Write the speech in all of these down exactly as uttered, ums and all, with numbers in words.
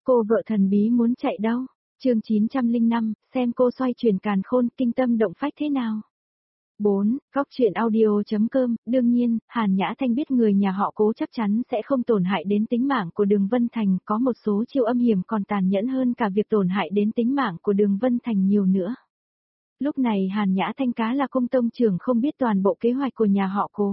cô vợ thần bí muốn chạy đâu? Chương chín trăm lẻ năm, xem cô xoay chuyển càn khôn kinh tâm động phách thế nào. bốn. Góc truyện audio.com, đương nhiên, Hàn Nhã Thanh biết người nhà họ Cố chắc chắn sẽ không tổn hại đến tính mạng của Đường Vân Thành, có một số chiêu âm hiểm còn tàn nhẫn hơn cả việc tổn hại đến tính mạng của Đường Vân Thành nhiều nữa. Lúc này Hàn Nhã Thanh cá là cung tông trưởng không biết toàn bộ kế hoạch của nhà họ Cố.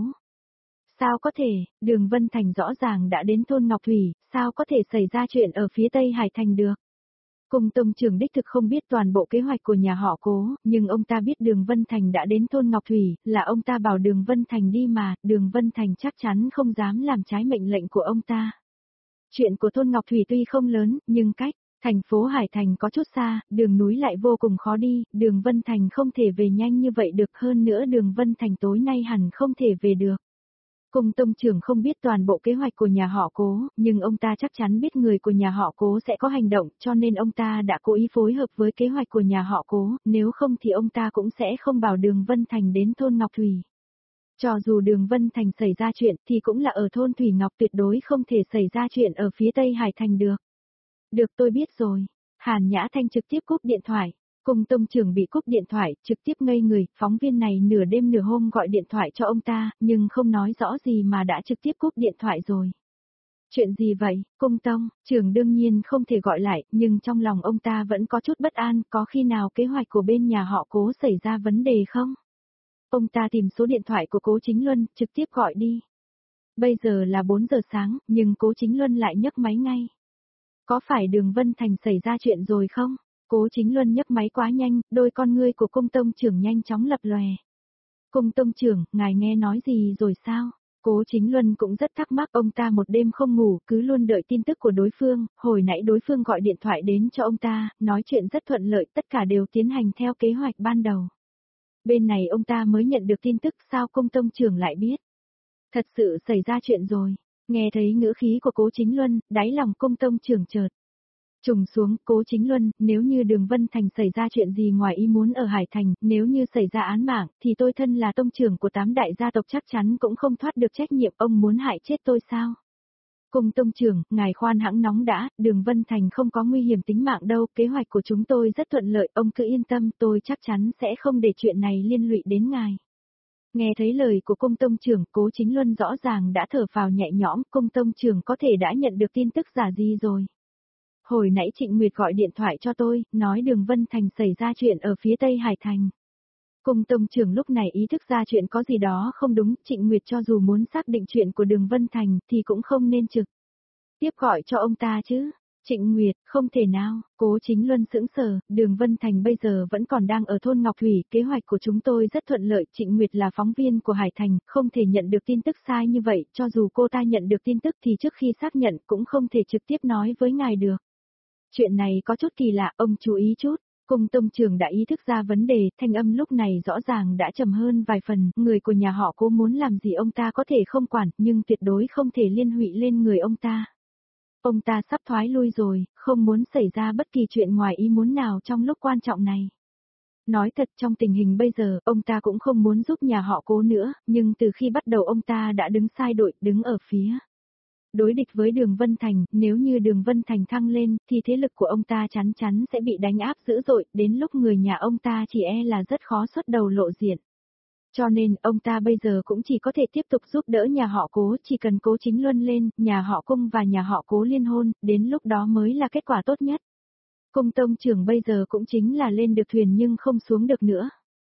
Sao có thể, Đường Vân Thành rõ ràng đã đến thôn Ngọc Thủy, sao có thể xảy ra chuyện ở phía Tây Hải Thành được? Cung tông trưởng đích thực không biết toàn bộ kế hoạch của nhà họ Cố, nhưng ông ta biết Đường Vân Thành đã đến thôn Ngọc Thủy, là ông ta bảo Đường Vân Thành đi mà, Đường Vân Thành chắc chắn không dám làm trái mệnh lệnh của ông ta. Chuyện của thôn Ngọc Thủy tuy không lớn, nhưng cách thành phố Hải Thành có chút xa, đường núi lại vô cùng khó đi, Đường Vân Thành không thể về nhanh như vậy được, hơn nữa Đường Vân Thành tối nay hẳn không thể về được. Cung tông trưởng không biết toàn bộ kế hoạch của nhà họ Cố, nhưng ông ta chắc chắn biết người của nhà họ Cố sẽ có hành động, cho nên ông ta đã cố ý phối hợp với kế hoạch của nhà họ Cố, nếu không thì ông ta cũng sẽ không bảo Đường Vân Thành đến thôn Ngọc Thủy. Cho dù Đường Vân Thành xảy ra chuyện thì cũng là ở thôn Thủy Ngọc, tuyệt đối không thể xảy ra chuyện ở phía Tây Hải Thành được. Được, tôi biết rồi. Hàn Nhã Thanh trực tiếp cúp điện thoại. Cung tông trưởng bị cúp điện thoại, trực tiếp ngây người, phóng viên này nửa đêm nửa hôm gọi điện thoại cho ông ta, nhưng không nói rõ gì mà đã trực tiếp cúp điện thoại rồi. Chuyện gì vậy, cung tông, trưởng đương nhiên không thể gọi lại, nhưng trong lòng ông ta vẫn có chút bất an, có khi nào kế hoạch của bên nhà họ Cố xảy ra vấn đề không? Ông ta tìm số điện thoại của Cố Chính Luân, trực tiếp gọi đi. Bây giờ là bốn giờ sáng, nhưng Cố Chính Luân lại nhấc máy ngay. Có phải Đường Vân Thành xảy ra chuyện rồi không? Cố Chính Luân nhấc máy quá nhanh, đôi con ngươi của cung tông trưởng nhanh chóng lập lòe. Cung tông trưởng, ngài nghe nói gì rồi sao? Cố Chính Luân cũng rất thắc mắc, ông ta một đêm không ngủ, cứ luôn đợi tin tức của đối phương, hồi nãy đối phương gọi điện thoại đến cho ông ta, nói chuyện rất thuận lợi, tất cả đều tiến hành theo kế hoạch ban đầu. Bên này ông ta mới nhận được tin tức, sao cung tông trưởng lại biết? Thật sự xảy ra chuyện rồi. Nghe thấy ngữ khí của Cố Chính Luân, đáy lòng cung tông trưởng chợt trùng xuống. Cố Chính Luân, nếu như Đường Vân Thành xảy ra chuyện gì ngoài ý muốn ở Hải Thành, nếu như xảy ra án mạng, thì tôi thân là tông trưởng của tám đại gia tộc chắc chắn cũng không thoát được trách nhiệm, ông muốn hại chết tôi sao? Cung tông trưởng, ngài khoan hãng nóng đã, Đường Vân Thành không có nguy hiểm tính mạng đâu, kế hoạch của chúng tôi rất thuận lợi, ông cứ yên tâm, tôi chắc chắn sẽ không để chuyện này liên lụy đến ngài. Nghe thấy lời của cung tông trưởng, Cố Chính Luân rõ ràng đã thở phào nhẹ nhõm, cung tông trưởng có thể đã nhận được tin tức giả gì rồi. Hồi nãy Trịnh Nguyệt gọi điện thoại cho tôi, nói Đường Vân Thành xảy ra chuyện ở phía Tây Hải Thành. Cung tông trưởng lúc này ý thức ra chuyện có gì đó không đúng, Trịnh Nguyệt cho dù muốn xác định chuyện của Đường Vân Thành thì cũng không nên trực tiếp gọi cho ông ta chứ. Trịnh Nguyệt, không thể nào, Cố Chính Luân sững sờ, Đường Vân Thành bây giờ vẫn còn đang ở thôn Ngọc Thủy, kế hoạch của chúng tôi rất thuận lợi, Trịnh Nguyệt là phóng viên của Hải Thành, không thể nhận được tin tức sai như vậy, cho dù cô ta nhận được tin tức thì trước khi xác nhận cũng không thể trực tiếp nói với ngài được. Chuyện này có chút kỳ lạ, ông chú ý chút. Cung tông trưởng đã ý thức ra vấn đề, thanh âm lúc này rõ ràng đã trầm hơn vài phần, người của nhà họ Cố muốn làm gì ông ta có thể không quản, nhưng tuyệt đối không thể liên lụy lên người ông ta. Ông ta sắp thoái lui rồi, không muốn xảy ra bất kỳ chuyện ngoài ý muốn nào trong lúc quan trọng này. Nói thật, trong tình hình bây giờ, ông ta cũng không muốn giúp nhà họ Cố nữa, nhưng từ khi bắt đầu ông ta đã đứng sai đội, đứng ở phía đối địch với Đường Vân Thành, nếu như Đường Vân Thành thăng lên, thì thế lực của ông ta chắn chắn sẽ bị đánh áp dữ dội, đến lúc người nhà ông ta chỉ e là rất khó xuất đầu lộ diện. Cho nên, ông ta bây giờ cũng chỉ có thể tiếp tục giúp đỡ nhà họ Cố, chỉ cần Cố Chính Luân lên, nhà họ Cung và nhà họ Cố liên hôn, đến lúc đó mới là kết quả tốt nhất. Cung tông trưởng bây giờ cũng chính là lên được thuyền nhưng không xuống được nữa.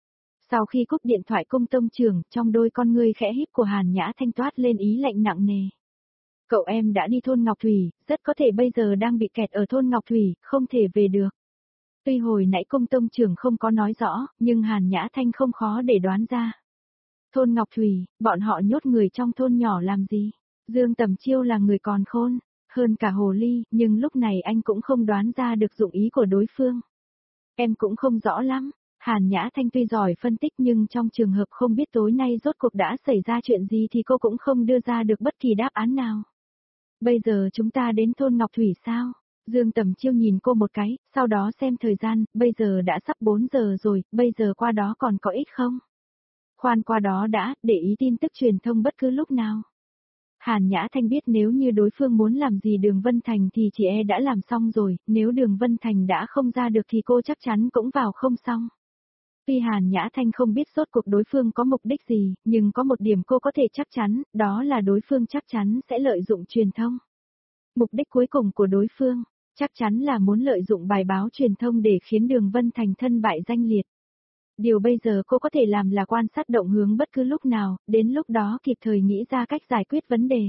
Sau khi cúp điện thoại cung tông trưởng, trong đôi con ngươi khẽ híp của Hàn Nhã Thanh toát lên ý lạnh nặng nề. Cậu em đã đi thôn Ngọc Thủy, rất có thể bây giờ đang bị kẹt ở thôn Ngọc Thủy, không thể về được. Tuy hồi nãy cung tông trưởng không có nói rõ, nhưng Hàn Nhã Thanh không khó để đoán ra. Thôn Ngọc Thủy, bọn họ nhốt người trong thôn nhỏ làm gì? Dương Tầm Chiêu là người còn khôn, hơn cả hồ ly, nhưng lúc này anh cũng không đoán ra được dụng ý của đối phương. Em cũng không rõ lắm. Hàn Nhã Thanh tuy giỏi phân tích nhưng trong trường hợp không biết tối nay rốt cuộc đã xảy ra chuyện gì thì cô cũng không đưa ra được bất kỳ đáp án nào. Bây giờ chúng ta đến thôn Ngọc Thủy sao? Dương Tầm Chiêu nhìn cô một cái, sau đó xem thời gian, bây giờ đã sắp bốn giờ rồi, bây giờ qua đó còn có ít không? Khoan qua đó đã, để ý tin tức truyền thông bất cứ lúc nào. Hàn Nhã Thanh biết nếu như đối phương muốn làm gì Đường Vân Thành thì chị e đã làm xong rồi, nếu Đường Vân Thành đã không ra được thì cô chắc chắn cũng vào không xong. Tuy Hàn Nhã Thanh không biết rốt cuộc đối phương có mục đích gì, nhưng có một điểm cô có thể chắc chắn, đó là đối phương chắc chắn sẽ lợi dụng truyền thông. Mục đích cuối cùng của đối phương, chắc chắn là muốn lợi dụng bài báo truyền thông để khiến Đường Vân Thành thân bại danh liệt. Điều bây giờ cô có thể làm là quan sát động hướng bất cứ lúc nào, đến lúc đó kịp thời nghĩ ra cách giải quyết vấn đề.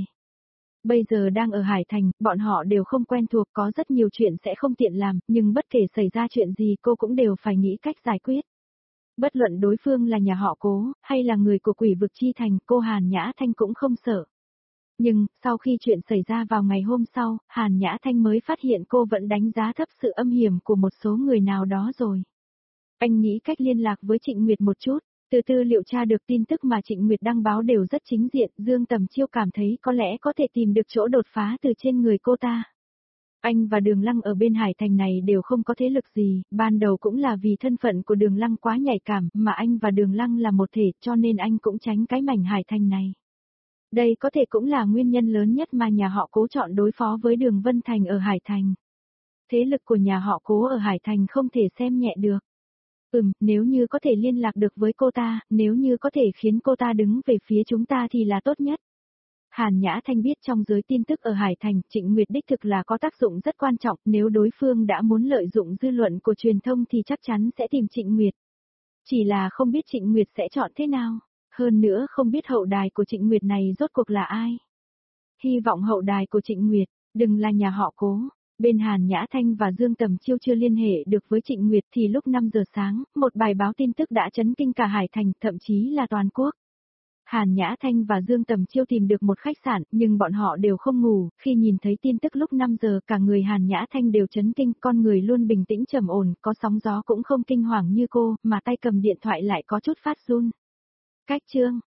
Bây giờ đang ở Hải Thành, bọn họ đều không quen thuộc, có rất nhiều chuyện sẽ không tiện làm, nhưng bất kể xảy ra chuyện gì cô cũng đều phải nghĩ cách giải quyết. Bất luận đối phương là nhà họ Cố, hay là người của Quỷ Vực Chi Thành, cô Hàn Nhã Thanh cũng không sợ. Nhưng, sau khi chuyện xảy ra vào ngày hôm sau, Hàn Nhã Thanh mới phát hiện cô vẫn đánh giá thấp sự âm hiểm của một số người nào đó rồi. Anh nghĩ cách liên lạc với Trịnh Nguyệt một chút, từ tư liệu tra được tin tức mà Trịnh Nguyệt đăng báo đều rất chính diện, Dương Tầm Chiêu cảm thấy có lẽ có thể tìm được chỗ đột phá từ trên người cô ta. Anh và Đường Lăng ở bên Hải Thành này đều không có thế lực gì, ban đầu cũng là vì thân phận của Đường Lăng quá nhạy cảm, mà anh và Đường Lăng là một thể cho nên anh cũng tránh cái mảnh Hải Thành này. Đây có thể cũng là nguyên nhân lớn nhất mà nhà họ Cố chọn đối phó với Đường Vân Thành ở Hải Thành. Thế lực của nhà họ Cố ở Hải Thành không thể xem nhẹ được. Ừm, nếu như có thể liên lạc được với cô ta, nếu như có thể khiến cô ta đứng về phía chúng ta thì là tốt nhất. Hàn Nhã Thanh biết trong giới tin tức ở Hải Thành, Trịnh Nguyệt đích thực là có tác dụng rất quan trọng, nếu đối phương đã muốn lợi dụng dư luận của truyền thông thì chắc chắn sẽ tìm Trịnh Nguyệt. Chỉ là không biết Trịnh Nguyệt sẽ chọn thế nào, hơn nữa không biết hậu đài của Trịnh Nguyệt này rốt cuộc là ai. Hy vọng hậu đài của Trịnh Nguyệt, đừng là nhà họ Cố. Bên Hàn Nhã Thanh và Dương Tầm Chiêu chưa liên hệ được với Trịnh Nguyệt thì lúc năm giờ sáng, một bài báo tin tức đã chấn kinh cả Hải Thành, thậm chí là toàn quốc. Hàn Nhã Thanh và Dương Tầm Chiêu tìm được một khách sạn, nhưng bọn họ đều không ngủ, khi nhìn thấy tin tức lúc năm giờ cả người Hàn Nhã Thanh đều chấn kinh, con người luôn bình tĩnh trầm ổn, có sóng gió cũng không kinh hoàng như cô, mà tay cầm điện thoại lại có chút phát run. Cách chương